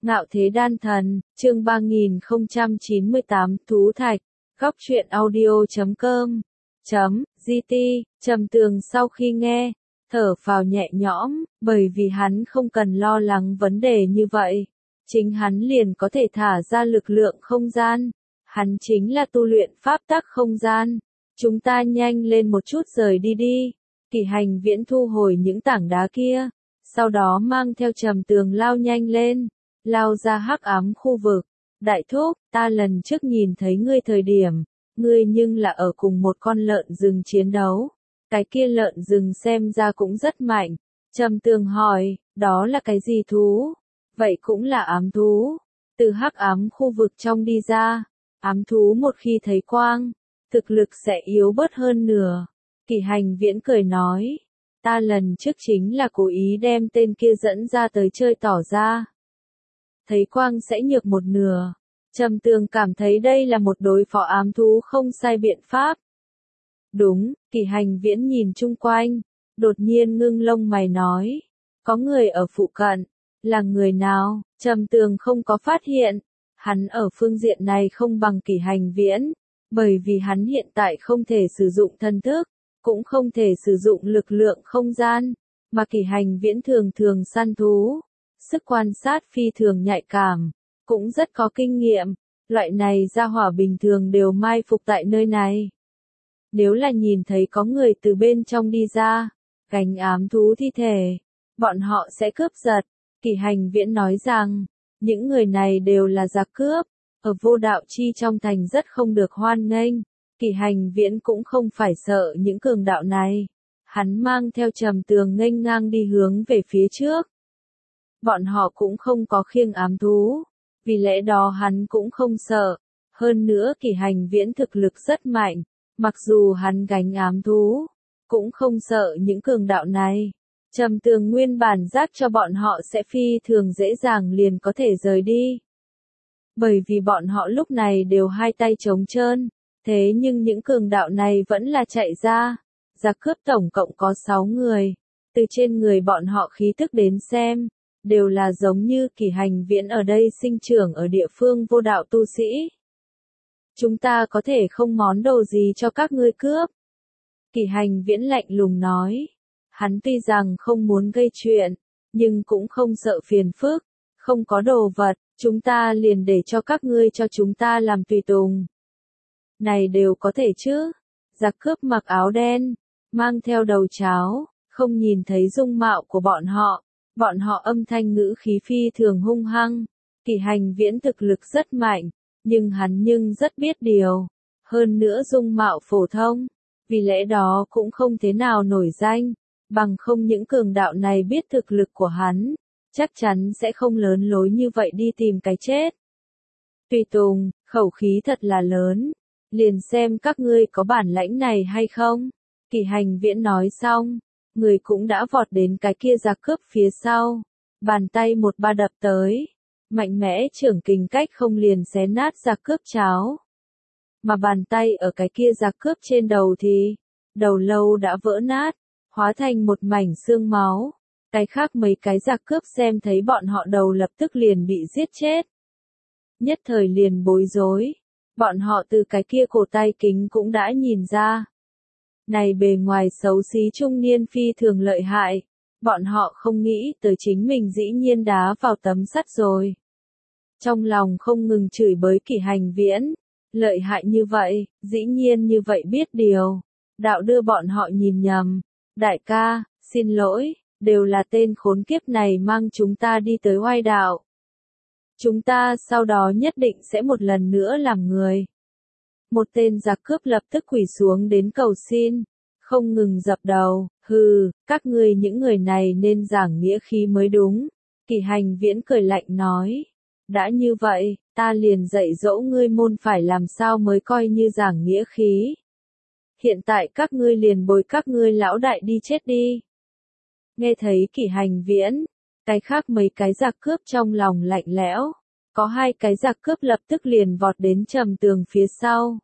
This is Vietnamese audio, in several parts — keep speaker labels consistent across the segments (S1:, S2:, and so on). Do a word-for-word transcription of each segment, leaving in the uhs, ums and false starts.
S1: Ngạo Thế Đan Thần, chương ba nghìn không trăm chín mươi tám, Thú Thạch, góc truyện audio chấm com, chấm, gt, Trầm Tường sau khi nghe, thở phào nhẹ nhõm, bởi vì hắn không cần lo lắng vấn đề như vậy. Chính hắn liền có thể thả ra lực lượng không gian. Hắn chính là tu luyện pháp tắc không gian. Chúng ta nhanh lên một chút rời đi đi. Kỷ Hành Viễn thu hồi những tảng đá kia, sau đó mang theo Trầm Tường lao nhanh lên, lao ra hắc ám khu vực. Đại thúc, ta lần trước nhìn thấy ngươi thời điểm, ngươi nhưng là ở cùng một con lợn rừng chiến đấu. Cái kia lợn rừng xem ra cũng rất mạnh. Trầm Tường hỏi, đó là cái gì thú? Vậy cũng là ám thú. Từ hắc ám khu vực trong đi ra, ám thú một khi thấy quang, thực lực sẽ yếu bớt hơn nửa. Kỷ Hành Viễn cười nói, ta lần trước chính là cố ý đem tên kia dẫn ra tới chơi tỏ ra. Thấy quang sẽ nhược một nửa. Trầm Tường cảm thấy đây là một đối phó ám thú không sai biện pháp. Đúng, Kỷ Hành Viễn nhìn chung quanh, đột nhiên ngưng lông mày nói, có người ở phụ cận. Là người nào? Trầm Tường không có phát hiện. Hắn ở phương diện này không bằng Kỷ Hành Viễn, bởi vì hắn hiện tại không thể sử dụng thân thức, cũng không thể sử dụng lực lượng không gian, mà Kỷ Hành Viễn thường thường săn thú, sức quan sát phi thường nhạy cảm, cũng rất có kinh nghiệm. Loại này gia hỏa bình thường đều mai phục tại nơi này. Nếu là nhìn thấy có người từ bên trong đi ra, gánh ám thú thi thể, bọn họ sẽ cướp giật. Kỷ Hành Viễn nói rằng, những người này đều là giặc cướp, ở Vô Đạo Chi trong thành rất không được hoan nghênh. Kỷ Hành Viễn cũng không phải sợ những cường đạo này. Hắn mang theo Trầm Tường nghênh ngang đi hướng về phía trước. Bọn họ cũng không có khiêng ám thú, vì lẽ đó hắn cũng không sợ. Hơn nữa Kỷ Hành Viễn thực lực rất mạnh, mặc dù hắn gánh ám thú, cũng không sợ những cường đạo này. Trầm Tường nguyên bản giác cho bọn họ sẽ phi thường dễ dàng liền có thể rời đi. Bởi vì bọn họ lúc này đều hai tay trống trơn, thế nhưng những cường đạo này vẫn là chạy ra. Giặc cướp tổng cộng có sáu người, từ trên người bọn họ khí tức đến xem, đều là giống như Kỷ Hành Viễn ở đây sinh trưởng ở địa phương vô đạo tu sĩ. Chúng ta có thể không món đồ gì cho các ngươi cướp. Kỷ Hành Viễn lạnh lùng nói. Hắn tuy rằng không muốn gây chuyện, nhưng cũng không sợ phiền phức, không có đồ vật, chúng ta liền để cho các ngươi cho chúng ta làm tùy tùng. Này đều có thể chứ? Giặc cướp mặc áo đen, mang theo đầu cháo, không nhìn thấy dung mạo của bọn họ, bọn họ âm thanh ngữ khí phi thường hung hăng. Kỷ Hành Viễn thực lực rất mạnh, nhưng hắn nhưng rất biết điều, hơn nữa dung mạo phổ thông, vì lẽ đó cũng không thế nào nổi danh. Bằng không những cường đạo này biết thực lực của hắn, chắc chắn sẽ không lớn lối như vậy đi tìm cái chết. Tùy tùng, khẩu khí thật là lớn, liền xem các ngươi có bản lãnh này hay không. Kỷ Hành Viễn nói xong, người cũng đã vọt đến cái kia giặc cướp phía sau, bàn tay một ba đập tới, mạnh mẽ trưởng kình cách không liền xé nát giặc cướp cháo. Mà bàn tay ở cái kia giặc cướp trên đầu thì, đầu lâu đã vỡ nát, hóa thành một mảnh xương máu. Cái khác mấy cái giặc cướp xem thấy bọn họ đầu lập tức liền bị giết chết. Nhất thời liền bối rối. Bọn họ từ cái kia cổ tay kính cũng đã nhìn ra. Này bề ngoài xấu xí trung niên phi thường lợi hại. Bọn họ không nghĩ tới chính mình dĩ nhiên đá vào tấm sắt rồi. Trong lòng không ngừng chửi bới Kỷ Hành Viễn. Lợi hại như vậy, dĩ nhiên như vậy biết điều. Đạo đưa bọn họ nhìn nhầm. Đại ca, xin lỗi, đều là tên khốn kiếp này mang chúng ta đi tới oai đạo. Chúng ta sau đó nhất định sẽ một lần nữa làm người. Một tên giặc cướp lập tức quỳ xuống đến cầu xin, không ngừng dập đầu, hừ, các ngươi những người này nên giảng nghĩa khí mới đúng. Kỷ Hành Viễn cười lạnh nói, đã như vậy, ta liền dạy dỗ ngươi môn phải làm sao mới coi như giảng nghĩa khí. Hiện tại các ngươi liền bồi các ngươi lão đại đi chết đi. Nghe thấy Kỷ Hành Viễn, cái khác mấy cái giặc cướp trong lòng lạnh lẽo, có hai cái giặc cướp lập tức liền vọt đến Trầm Tường phía sau.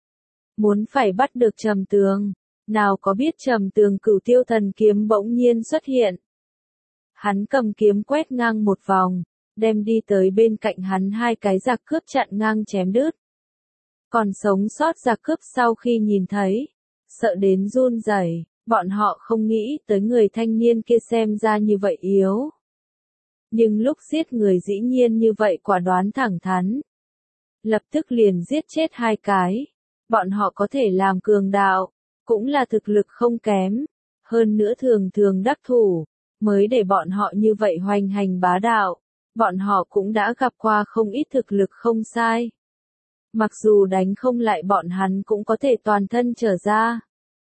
S1: Muốn phải bắt được Trầm Tường, nào có biết Trầm Tường Cửu Tiêu Thần kiếm bỗng nhiên xuất hiện. Hắn cầm kiếm quét ngang một vòng, đem đi tới bên cạnh hắn hai cái giặc cướp chặn ngang chém đứt. Còn sống sót giặc cướp sau khi nhìn thấy, sợ đến run rẩy, bọn họ không nghĩ tới người thanh niên kia xem ra như vậy yếu. Nhưng lúc giết người dĩ nhiên như vậy quả đoán thẳng thắn. Lập tức liền giết chết hai cái. Bọn họ có thể làm cường đạo, cũng là thực lực không kém. Hơn nữa thường thường đắc thủ, mới để bọn họ như vậy hoành hành bá đạo. Bọn họ cũng đã gặp qua không ít thực lực không sai. Mặc dù đánh không lại bọn hắn cũng có thể toàn thân trở ra.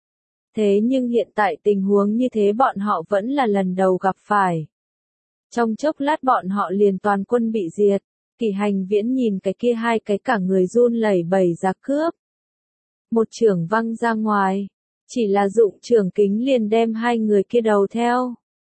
S1: Thế nhưng hiện tại tình huống như thế bọn họ vẫn là lần đầu gặp phải. Trong chốc lát bọn họ liền toàn quân bị diệt. Kỷ Hành Viễn nhìn cái kia hai cái cả người run lẩy bẩy giặc cướp. Một chưởng văng ra ngoài, chỉ là dụng chưởng kính liền đem hai người kia đầu theo.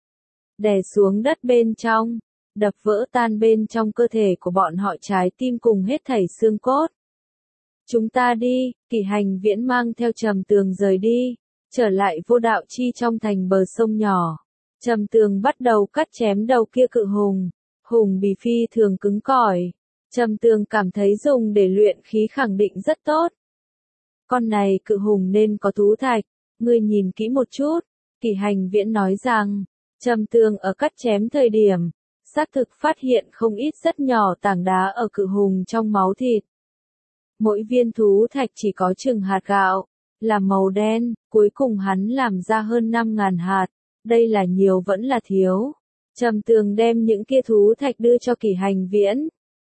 S1: Đè xuống đất bên trong, đập vỡ tan bên trong cơ thể của bọn họ trái tim cùng hết thảy xương cốt. Chúng ta đi, Kỷ Hành Viễn mang theo Trầm Tường rời đi, trở lại Vô Đạo Chi trong thành bờ sông nhỏ. Trầm Tường bắt đầu cắt chém đầu kia cự hùng. Hùng bì phi thường cứng cỏi. Trầm Tường cảm thấy dùng để luyện khí khẳng định rất tốt. Con này cự hùng nên có thú thạch, ngươi nhìn kỹ một chút. Kỷ Hành Viễn nói rằng, Trầm Tường ở cắt chém thời điểm, xác thực phát hiện không ít rất nhỏ tảng đá ở cự hùng trong máu thịt. Mỗi viên thú thạch chỉ có chừng hạt gạo, là màu đen, cuối cùng hắn làm ra hơn năm ngàn hạt, đây là nhiều vẫn là thiếu. Trầm Tường đem những kia thú thạch đưa cho Kỷ Hành Viễn.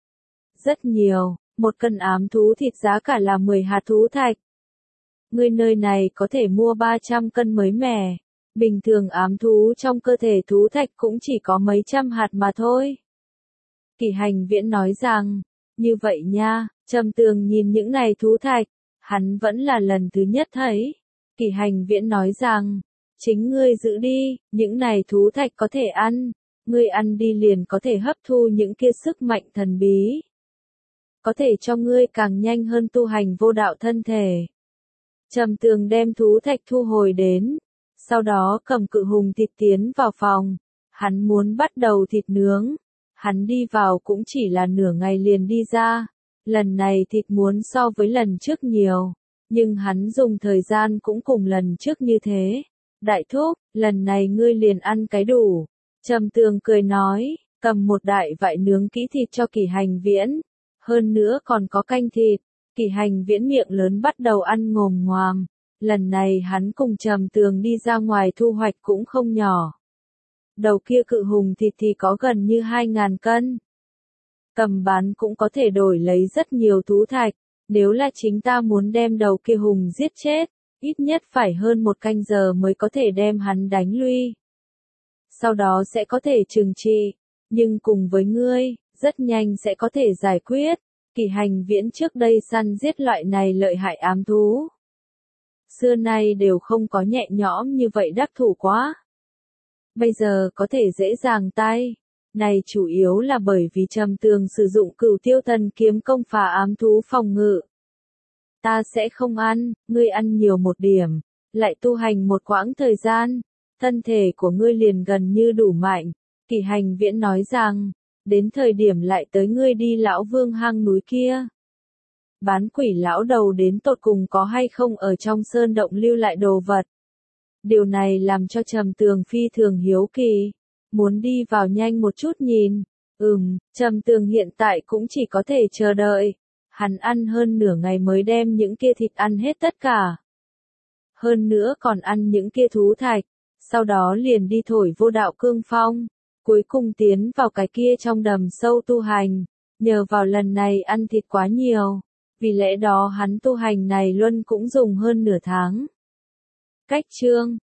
S1: Rất nhiều, một cân ám thú thịt giá cả là mười hạt thú thạch. Ngươi nơi này có thể mua ba trăm cân mới mẻ, bình thường ám thú trong cơ thể thú thạch cũng chỉ có mấy trăm hạt mà thôi. Kỷ Hành Viễn nói rằng, như vậy nha, Trầm Tường nhìn những này thú thạch, hắn vẫn là lần thứ nhất thấy. Kỷ Hành Viễn nói rằng, chính ngươi giữ đi, những này thú thạch có thể ăn, ngươi ăn đi liền có thể hấp thu những kia sức mạnh thần bí. Có thể cho ngươi càng nhanh hơn tu hành vô đạo thân thể. Trầm Tường đem thú thạch thu hồi đến, sau đó cầm cự hùng thịt tiến vào phòng, hắn muốn bắt đầu thịt nướng. Hắn đi vào cũng chỉ là nửa ngày liền đi ra, lần này thịt muốn so với lần trước nhiều, nhưng hắn dùng thời gian cũng cùng lần trước như thế. Đại thúc, lần này ngươi liền ăn cái đủ. Trầm Tường cười nói, cầm một đại vại nướng kỹ thịt cho Kỷ Hành Viễn. Hơn nữa còn có canh thịt. Kỷ Hành Viễn miệng lớn bắt đầu ăn ngồm ngoàm. Lần này hắn cùng Trầm Tường đi ra ngoài thu hoạch cũng không nhỏ. Đầu kia cự hùng thịt thì có gần như hai ngàn cân. Cầm bán cũng có thể đổi lấy rất nhiều thú thạch. Nếu là chính ta muốn đem đầu kia hùng giết chết, ít nhất phải hơn một canh giờ mới có thể đem hắn đánh lui. Sau đó sẽ có thể trừng trị, nhưng cùng với ngươi, rất nhanh sẽ có thể giải quyết. Kỷ Hành Viễn trước đây săn giết loại này lợi hại ám thú. Xưa nay đều không có nhẹ nhõm như vậy đắc thủ quá. Bây giờ có thể dễ dàng tay. Này chủ yếu là bởi vì Trầm Tường sử dụng Cửu Tiêu Thần kiếm công phá ám thú phòng ngự. Ta sẽ không ăn, ngươi ăn nhiều một điểm, lại tu hành một quãng thời gian, thân thể của ngươi liền gần như đủ mạnh. Kỷ Hành Viễn nói rằng, đến thời điểm lại tới ngươi đi lão vương hang núi kia. Bán quỷ lão đầu đến tột cùng có hay không ở trong sơn động lưu lại đồ vật. Điều này làm cho Trầm Tường phi thường hiếu kỳ, muốn đi vào nhanh một chút nhìn. Ừm, Trầm Tường hiện tại cũng chỉ có thể chờ đợi. Hắn ăn hơn nửa ngày mới đem những kia thịt ăn hết tất cả. Hơn nữa còn ăn những kia thú thạch, sau đó liền đi thổi vô đạo cương phong, cuối cùng tiến vào cái kia trong đầm sâu tu hành, nhờ vào lần này ăn thịt quá nhiều, vì lẽ đó hắn tu hành này luôn cũng dùng hơn nửa tháng. Cách chương